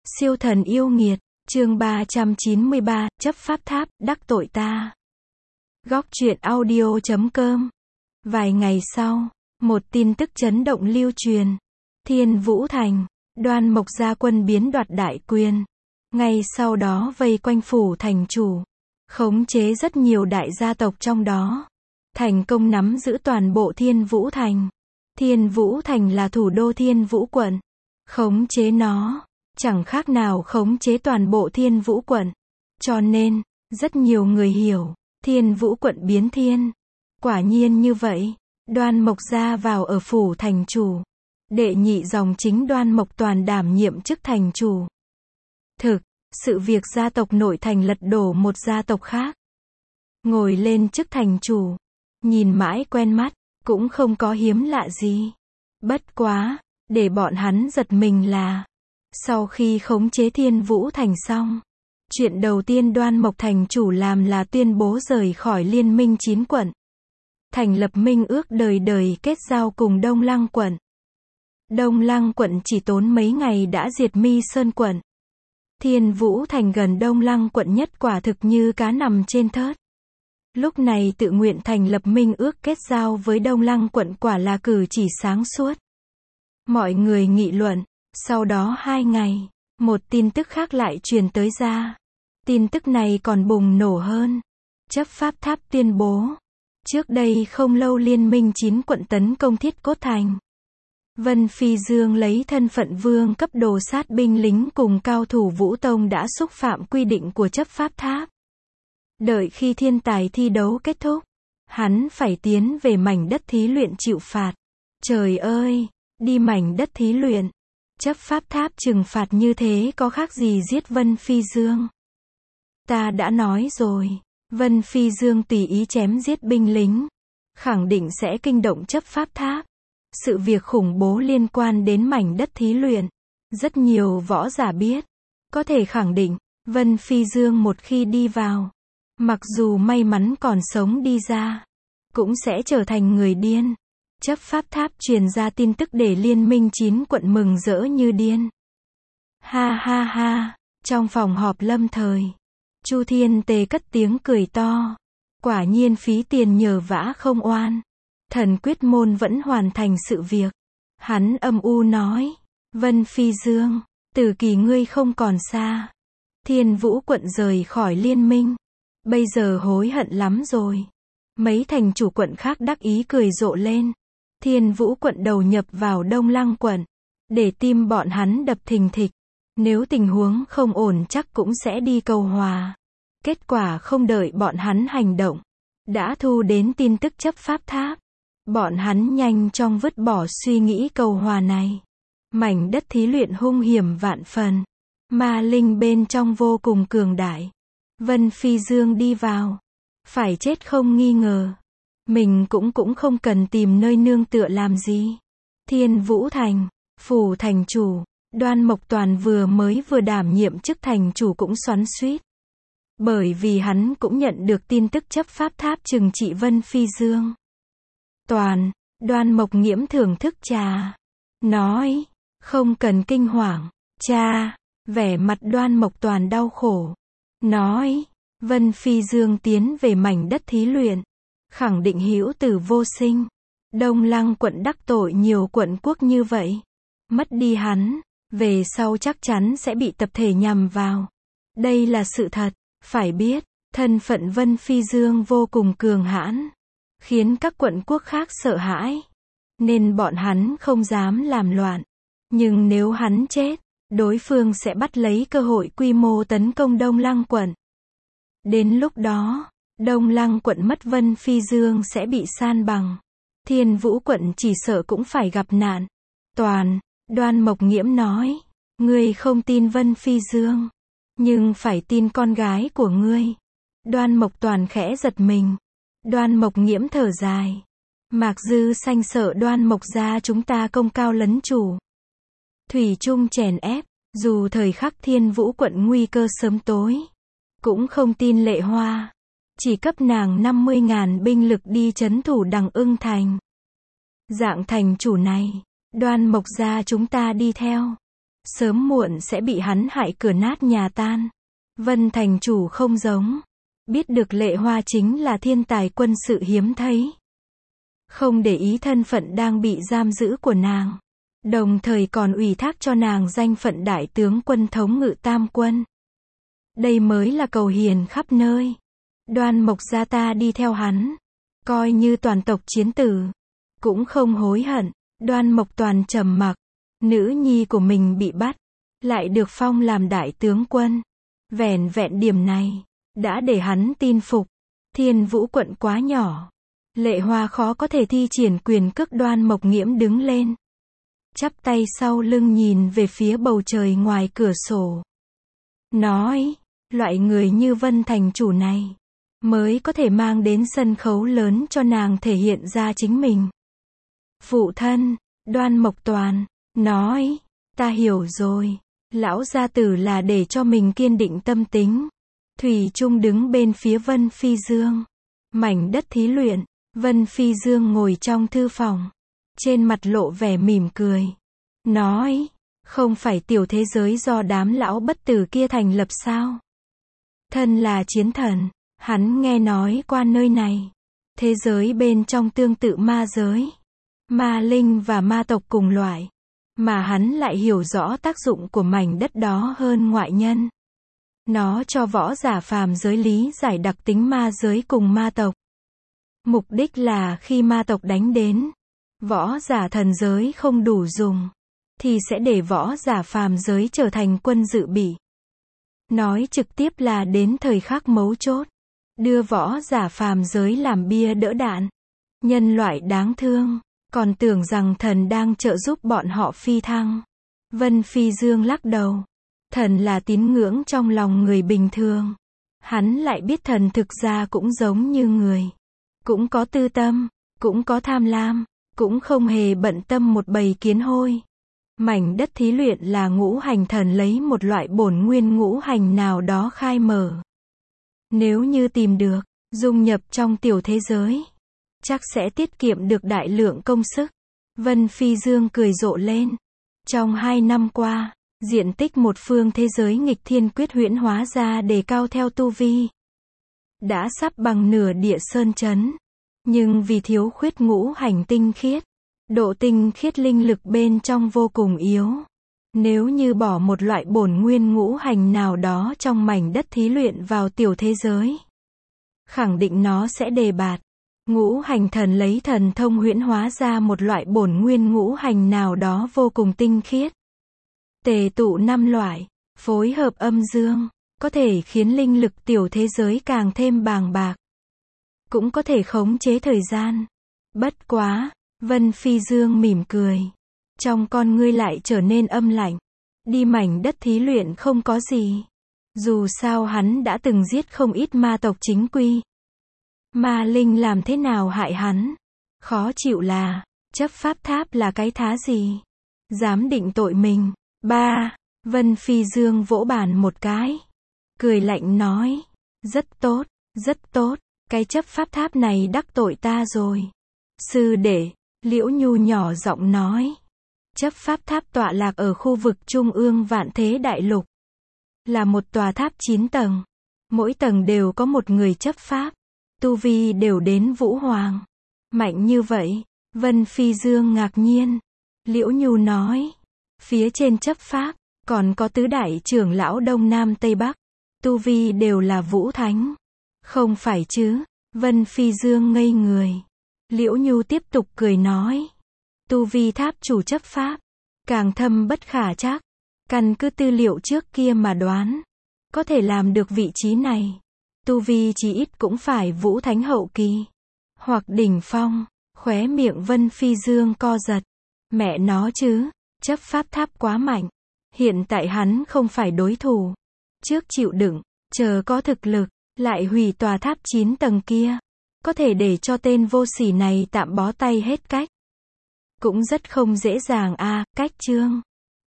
Siêu thần yêu nghiệt, chương 393, chấp pháp tháp, đắc tội ta. Góc truyện audio.com. Vài ngày sau, một tin tức chấn động lưu truyền. Thiên Vũ Thành, Đoan Mộc gia quân biến đoạt đại quyền. Ngay sau đó vây quanh phủ thành chủ, khống chế rất nhiều đại gia tộc trong đó. Thành công nắm giữ toàn bộ Thiên Vũ Thành. Thiên Vũ Thành là thủ đô Thiên Vũ quận. Khống chế nó chẳng khác nào khống chế toàn bộ Thiên Vũ quận. Cho nên, rất nhiều người hiểu, Thiên Vũ quận biến thiên. Quả nhiên như vậy, Đoan Mộc gia vào ở phủ thành chủ. Đệ nhị dòng chính Đoan Mộc Toàn đảm nhiệm chức thành chủ. Thực, sự việc gia tộc nội thành lật đổ một gia tộc khác. Ngồi lên chức thành chủ, nhìn mãi quen mắt, cũng không có hiếm lạ gì. Bất quá, để bọn hắn giật mình là, sau khi khống chế Thiên Vũ Thành xong, chuyện đầu tiên Đoan Mộc thành chủ làm là tuyên bố rời khỏi liên minh 9 quận. Thành lập minh ước đời đời kết giao cùng Đông Lăng quận. Đông Lăng quận chỉ tốn mấy ngày đã diệt Mi Sơn quận. Thiên Vũ Thành gần Đông Lăng quận nhất quả thực như cá nằm trên thớt. Lúc này tự nguyện thành lập minh ước kết giao với Đông Lăng quận quả là cử chỉ sáng suốt. Mọi người nghị luận. Sau đó 2 ngày, một tin tức khác lại truyền tới ra. Tin tức này còn bùng nổ hơn. Chấp pháp tháp tuyên bố, trước đây không lâu liên minh 9 quận tấn công Thiết Cốt Thành. Vân Phi Dương lấy thân phận vương cấp đồ sát binh lính cùng cao thủ Vũ Tông đã xúc phạm quy định của chấp pháp tháp. Đợi khi thiên tài thi đấu kết thúc, hắn phải tiến về mảnh đất thí luyện chịu phạt. Trời ơi, đi mảnh đất thí luyện. Chấp pháp tháp trừng phạt như thế có khác gì giết Vân Phi Dương. Ta đã nói rồi, Vân Phi Dương tùy ý chém giết binh lính, khẳng định sẽ kinh động chấp pháp tháp. Sự việc khủng bố liên quan đến mảnh đất thí luyện, rất nhiều võ giả biết. Có thể khẳng định, Vân Phi Dương một khi đi vào, mặc dù may mắn còn sống đi ra, cũng sẽ trở thành người điên. Chấp pháp tháp truyền ra tin tức để liên minh 9 quận mừng rỡ như điên. Ha ha ha, trong phòng họp lâm thời, Chu Thiên Tề cất tiếng cười to. Quả nhiên phí tiền nhờ vả không oan. Thần quyết môn vẫn hoàn thành sự việc. Hắn âm u nói, Vân Phi Dương, tử kỳ ngươi không còn xa. Thiên Vũ quận rời khỏi liên minh, bây giờ hối hận lắm rồi. Mấy thành chủ quận khác đắc ý cười rộ lên. Thiên Vũ quận đầu nhập vào Đông Lăng quận, để tim bọn hắn đập thình thịch. Nếu tình huống không ổn chắc cũng sẽ đi cầu hòa. Kết quả không đợi bọn hắn hành động, đã thu đến tin tức chấp pháp tháp. Bọn hắn nhanh chóng vứt bỏ suy nghĩ cầu hòa này. Mảnh đất thí luyện hung hiểm vạn phần. Ma linh bên trong vô cùng cường đại. Vân Phi Dương đi vào, phải chết không nghi ngờ. Mình cũng không cần tìm nơi nương tựa làm gì. Thiên Vũ Thành, phủ thành chủ, Đoan Mộc Toàn vừa đảm nhiệm chức thành chủ cũng xoắn xuýt. Bởi vì hắn cũng nhận được tin tức chấp pháp tháp trừng trị Vân Phi Dương. Đoan Mộc Nghiễm thưởng thức trà. Nói, không cần kinh hoàng, cha. Vẻ mặt Đoan Mộc Toàn đau khổ. Nói, Vân Phi Dương tiến về mảnh đất thí luyện, khẳng định hữu tử vô sinh. Đông Lăng quận đắc tội nhiều quận quốc như vậy. Mất đi hắn, về sau chắc chắn sẽ bị tập thể nhằm vào. Đây là sự thật. Phải biết, thân phận Vân Phi Dương vô cùng cường hãn, khiến các quận quốc khác sợ hãi. Nên bọn hắn không dám làm loạn. Nhưng nếu hắn chết, đối phương sẽ bắt lấy cơ hội quy mô tấn công Đông Lăng quận. Đến lúc đó, Đông Lăng quận mất Vân Phi Dương sẽ bị san bằng. Thiên Vũ quận chỉ sợ cũng phải gặp nạn. Đoan Mộc Nghiễm nói, ngươi không tin Vân Phi Dương, nhưng phải tin con gái của ngươi. Đoan Mộc Toàn khẽ giật mình. Đoan Mộc Nghiễm thở dài. Mạc Dư Xanh sợ Đoan Mộc gia chúng ta công cao lấn chủ, thủy chung chèn ép, dù thời khắc Thiên Vũ quận nguy cơ sớm tối, cũng không tin Lệ Hoa, chỉ cấp nàng 50.000 binh lực đi trấn thủ Đằng Ưng Thành. Dạng thành chủ này, Đoan Mộc gia chúng ta đi theo, sớm muộn sẽ bị hắn hại cửa nát nhà tan. Vân thành chủ không giống. Biết được Lệ Hoa chính là thiên tài quân sự hiếm thấy. Không để ý thân phận đang bị giam giữ của nàng. Đồng thời còn ủy thác cho nàng danh phận đại tướng quân thống ngự tam quân. Đây mới là cầu hiền khắp nơi. Đoan Mộc gia ta đi theo hắn. Coi như toàn tộc chiến tử. Cũng không hối hận. Đoan Mộc toàn trầm mặc. Nữ nhi của mình bị bắt. Lại được phong làm đại tướng quân. Vẻn vẹn điểm này. Đã để hắn tin phục. Thiên Vũ quận quá nhỏ. Lệ Hoa khó có thể thi triển quyền cước. Đoan Mộc nghiễm đứng lên. Chắp tay sau lưng nhìn về phía bầu trời ngoài cửa sổ. Nói, loại người như Vân thành chủ này, mới có thể mang đến sân khấu lớn cho nàng thể hiện ra chính mình. Phụ thân, Đoan Mộc Toàn, nói, ta hiểu rồi. Lão gia tử là để cho mình kiên định tâm tính. Thủy chung đứng bên phía Vân Phi Dương. Mảnh đất thí luyện, Vân Phi Dương ngồi trong thư phòng. Trên mặt lộ vẻ mỉm cười. Nói, không phải tiểu thế giới do đám lão bất tử kia thành lập sao? Thân là chiến thần, hắn nghe nói qua nơi này. Thế giới bên trong tương tự ma giới. Ma linh và ma tộc cùng loại. Mà hắn lại hiểu rõ tác dụng của mảnh đất đó hơn ngoại nhân. Nó cho võ giả phàm giới lý giải đặc tính ma giới cùng ma tộc. Mục đích là khi ma tộc đánh đến, võ giả thần giới không đủ dùng, thì sẽ để võ giả phàm giới trở thành quân dự bị. Nói trực tiếp là đến thời khắc mấu chốt, đưa võ giả phàm giới làm bia đỡ đạn. Nhân loại đáng thương, còn tưởng rằng thần đang trợ giúp bọn họ phi thăng. Vân Phi Dương lắc đầu. Thần là tín ngưỡng trong lòng người bình thường. Hắn lại biết thần thực ra cũng giống như người. Cũng có tư tâm, cũng có tham lam, cũng không hề bận tâm một bầy kiến hôi. Mảnh đất thí luyện là ngũ hành thần lấy một loại bổn nguyên ngũ hành nào đó khai mở. Nếu như tìm được, dung nhập trong tiểu thế giới, chắc sẽ tiết kiệm được đại lượng công sức. Vân Phi Dương cười rộ lên. Trong 2 năm qua, diện tích một phương thế giới nghịch thiên quyết huyễn hóa ra đề cao theo tu vi. Đã sắp bằng nửa địa sơn chấn. Nhưng vì thiếu khuyết ngũ hành tinh khiết, độ tinh khiết linh lực bên trong vô cùng yếu. Nếu như bỏ một loại bổn nguyên ngũ hành nào đó trong mảnh đất thí luyện vào tiểu thế giới, khẳng định nó sẽ đề bạt. Ngũ hành thần lấy thần thông huyễn hóa ra một loại bổn nguyên ngũ hành nào đó vô cùng tinh khiết. Tề tụ 5 loại, phối hợp âm dương, có thể khiến linh lực tiểu thế giới càng thêm bàng bạc. Cũng có thể khống chế thời gian. Bất quá, Vân Phi Dương mỉm cười. Trong con ngươi lại trở nên âm lạnh. Đi mảnh đất thí luyện không có gì. Dù sao hắn đã từng giết không ít ma tộc chính quy. Ma linh làm thế nào hại hắn? Khó chịu là, chấp pháp tháp là cái thá gì? Dám định tội mình. Vân Phi Dương vỗ bàn một cái. Cười lạnh nói. Rất tốt, rất tốt. Cái chấp pháp tháp này đắc tội ta rồi. Sư đệ, Liễu Nhu nhỏ giọng nói. Chấp pháp tháp tọa lạc ở khu vực trung ương vạn thế đại lục. Là một tòa tháp 9 tầng. Mỗi tầng đều có một người chấp pháp. Tu vi đều đến Vũ Hoàng. Mạnh như vậy. Vân Phi Dương ngạc nhiên. Liễu Nhu nói. Phía trên chấp pháp, còn có tứ đại trưởng lão Đông Nam Tây Bắc. Tu vi đều là Vũ Thánh. Không phải chứ? Vân Phi Dương ngây người. Liễu Nhu tiếp tục cười nói. Tu vi tháp chủ chấp pháp, càng thâm bất khả trắc. Căn cứ tư liệu trước kia mà đoán, có thể làm được vị trí này. Tu vi chí ít cũng phải Vũ Thánh hậu kỳ. Hoặc đỉnh phong. Khóe miệng Vân Phi Dương co giật. Mẹ nó chứ, chấp pháp tháp quá mạnh. Hiện tại hắn không phải đối thủ. Trước chịu đựng, chờ có thực lực, lại hủy tòa tháp 9 tầng kia. Có thể để cho tên vô sỉ này tạm bó tay hết cách. Cũng rất không dễ dàng cách chương.